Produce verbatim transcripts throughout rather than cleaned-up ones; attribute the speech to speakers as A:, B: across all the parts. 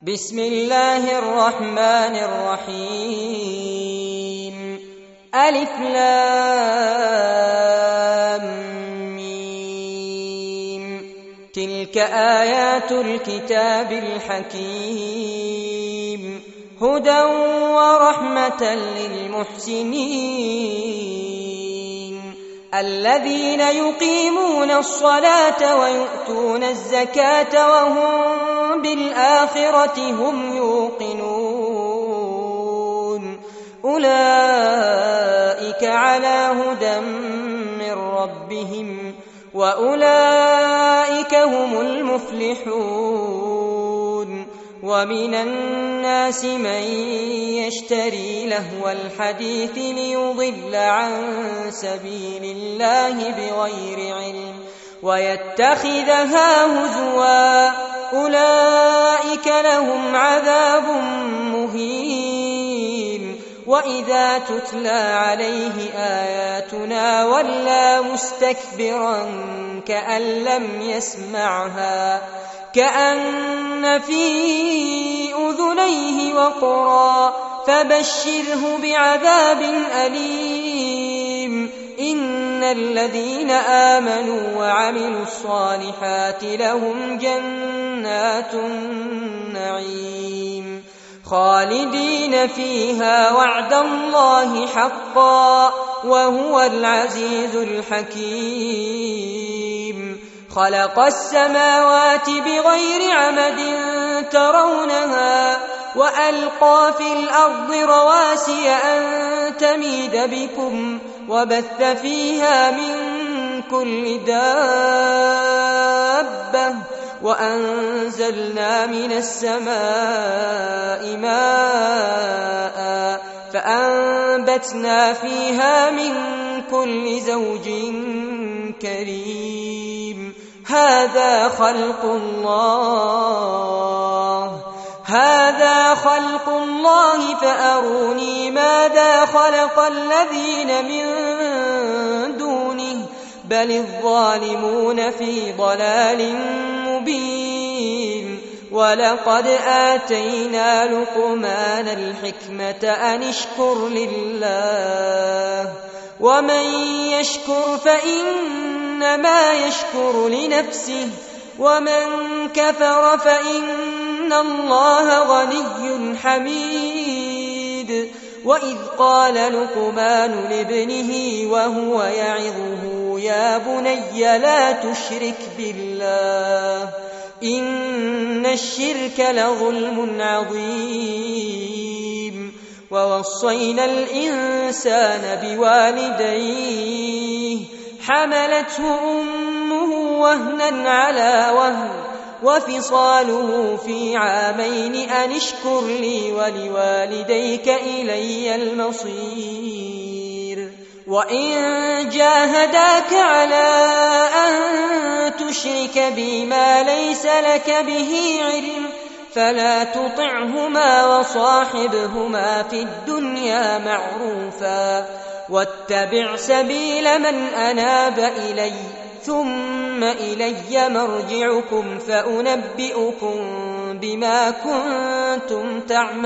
A: بسم الله الرحمن الرحيم ألف لام ميم تلك آيات الكتاب الحكيم هدى ورحمة للمحسنين الذين يقيمون الصلاة ويؤتون الزكاة وهم بالآخرة هم يوقنون أولئك على هدى من ربهم وأولئك هم المفلحون ومن الناس من يشتري لهو الحديث ليضل عن سبيل الله بغير علم ويتخذها هزوا أولئك لهم عذاب مهين وإذا تتلى عليه آياتنا ولى مستكبرا كأن لم يسمعها كأن في أذنيه وقرا فبشره بعذاب أليم إن الذين آمنوا وعملوا الصالحات لهم جنات النعيم خالدين فيها وعد الله حقا وهو العزيز الحكيم خلق السماوات بغير عمد ترونها وألقى في الأرض رواسي أن تميد بكم وبث فيها من كل دابة وأنزلنا من السماء ماء فأنبتنا فيها من كل زوج كريم هذا خلق الله هذا خلق الله فأروني ماذا خلق الذين من دونه بل الظالمون في ضلال مبين ولقد آتينا لقمان الحكمة أن اشكر لله ومن يشكر فإنما يشكر لنفسه ومن كفر فإن الله غني حميد وإذ قال لقمان لابنه وهو يعظه يا بني لا تشرك بالله إن الشرك لظلم عظيم ووصينا الإنسان بوالديه حملته أمه وهنا على وهن وفصاله في عامين أن اشكر لي ولوالديك إلي المصير وإن جاهداك على أن تشرك بي ما ليس لك به علم فلا تطعهما وصاحبهما في الدنيا معروفا واتبع سبيل من أناب إلي ثم إلي مرجعكم فأنبئكم بما كنتم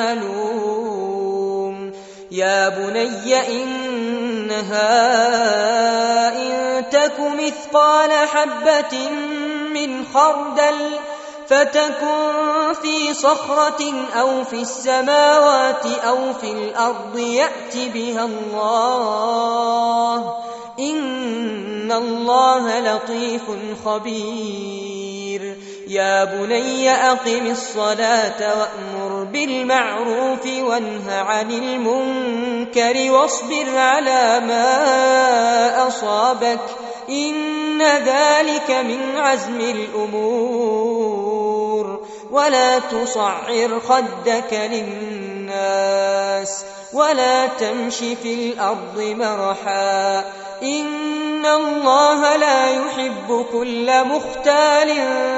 A: تعملون يا بني إنها إن تك مثقال حبة من خردل فتكن في صخرة أو في السماوات أو في الأرض يأت بها الله إن الله لطيف خبير يا بني أقم الصلاة وأمر بالمعروف وانه عن المنكر واصبر على ما أصابك إن ذلك من عزم الأمور ولا تصعر خدك للناس ولا تمش في الأرض مرحا إن الله لا يحب كل مختال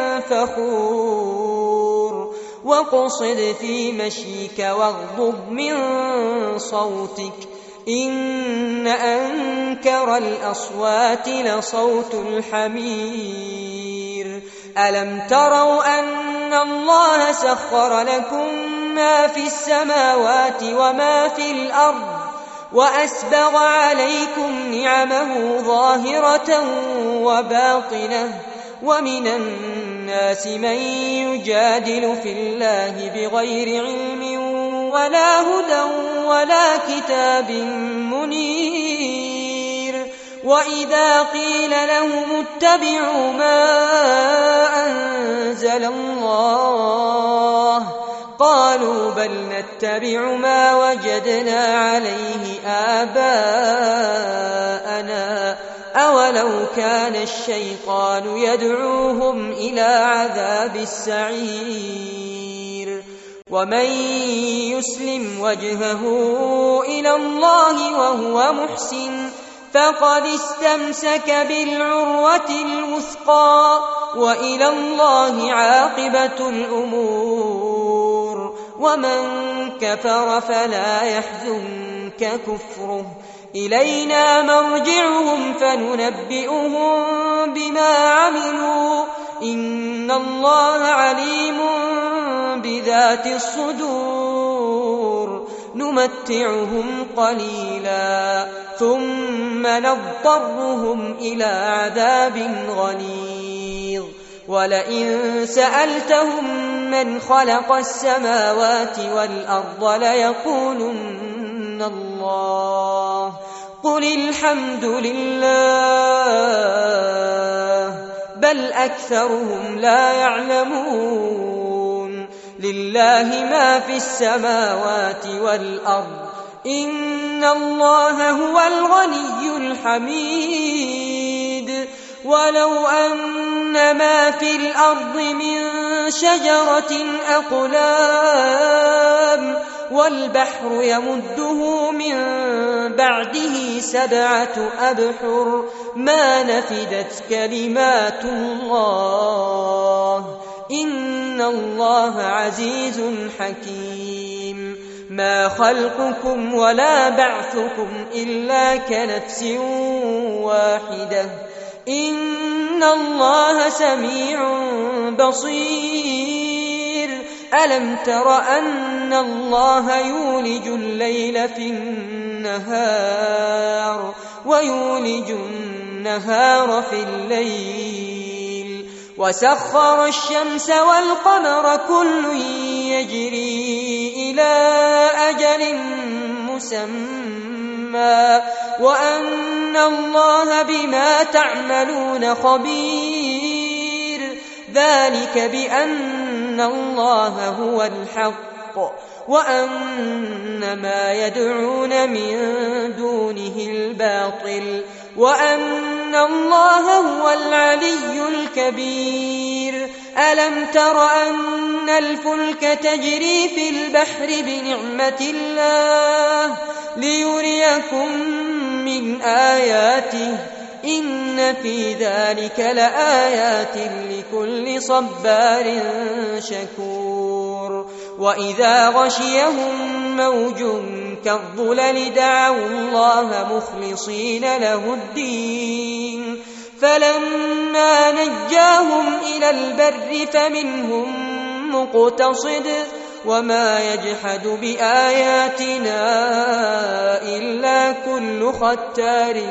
A: فخور واقصد في مشيك واغضض من صوتك إن أنكر الأصوات لصوت الحمير ألم تروا أن أن الله سخر لكم ما في السماوات وما في الأرض وأسبغ عليكم نعمه ظاهرة وباطنة ومن الناس من يجادل في الله بغير علم ولا هدى ولا كتاب منير وإذا قيل لهم اتبعوا ما أنزل الله قالوا بل نتبع ما وجدنا عليه آباءنا أولو كان الشيطان يدعوهم إلى عذاب السعير ومن يسلم وجهه إلى الله وهو محسن فقد استمسك بالعروة الوثقى وإلى الله عاقبة الأمور ومن كفر فلا يحزنك كفره إلينا مرجعهم فننبئهم بما عملوا إن الله عليم بذات الصدور نمتعهم قليلا ثم نضطرهم إلى عذاب غليظ ولئن سألتهم من خلق السماوات والأرض ليقولن الله قل الحمد لله بل أكثرهم لا يعلمون لله ما في السماوات والأرض إن الله هو الغني الحميد ولو أن ما في الأرض من شجرة أقلام والبحر يمده من بعده سبعة أبحر ما نفدت كلمات الله إن الله عزيز حكيم ما خلقكم ولا بعثكم إلا كنفس واحدة إن الله سميع بصير ألم تر أن الله يولج الليل في النهار ويولج النهار في الليل وسخر الشمس والقمر كل يجري إلى أجل مسمى وأن الله بما تعملون خبير ذلك بأن الله هو الحق وأن ما يدعون من دونه الباطل وأن الله هو العلي الكبير ألم تر أن الفلك تجري في البحر بنعمة الله ليريكم من آياته إن في ذلك لآيات لكل صبار شكور وإذا غشيهم موج كالظلل دعوا الله مخلصين له الدين فلما نجاهم إلى البر فمنهم مقتصد وما يجحد بآياتنا إلا كل ختار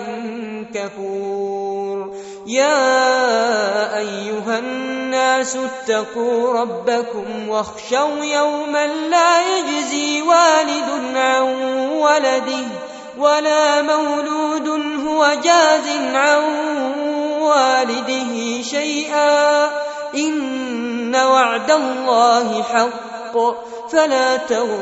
A: كفور يا أيها الناس اتقوا ربكم واخشوا يوما لا يجزي والد عن ولده ولا مولود هو جاز عن والده شيئا إن وعد الله حق فلا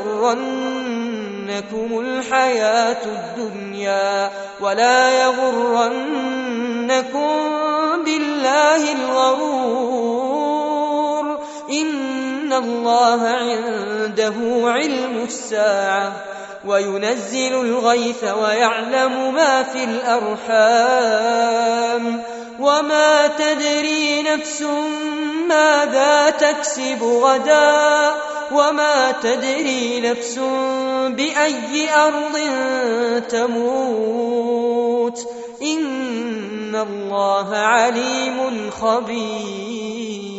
A: تغرنكم الحياة الدنيا ولا يغرنكم بالله الغرور إن الله عنده علم الساعة وينزل الغيث ويعلم ما في الأرحام وما تدري نفس ماذا تكسب غدا وما تدري نفس بأي أرض تموت إن الله عليم خبير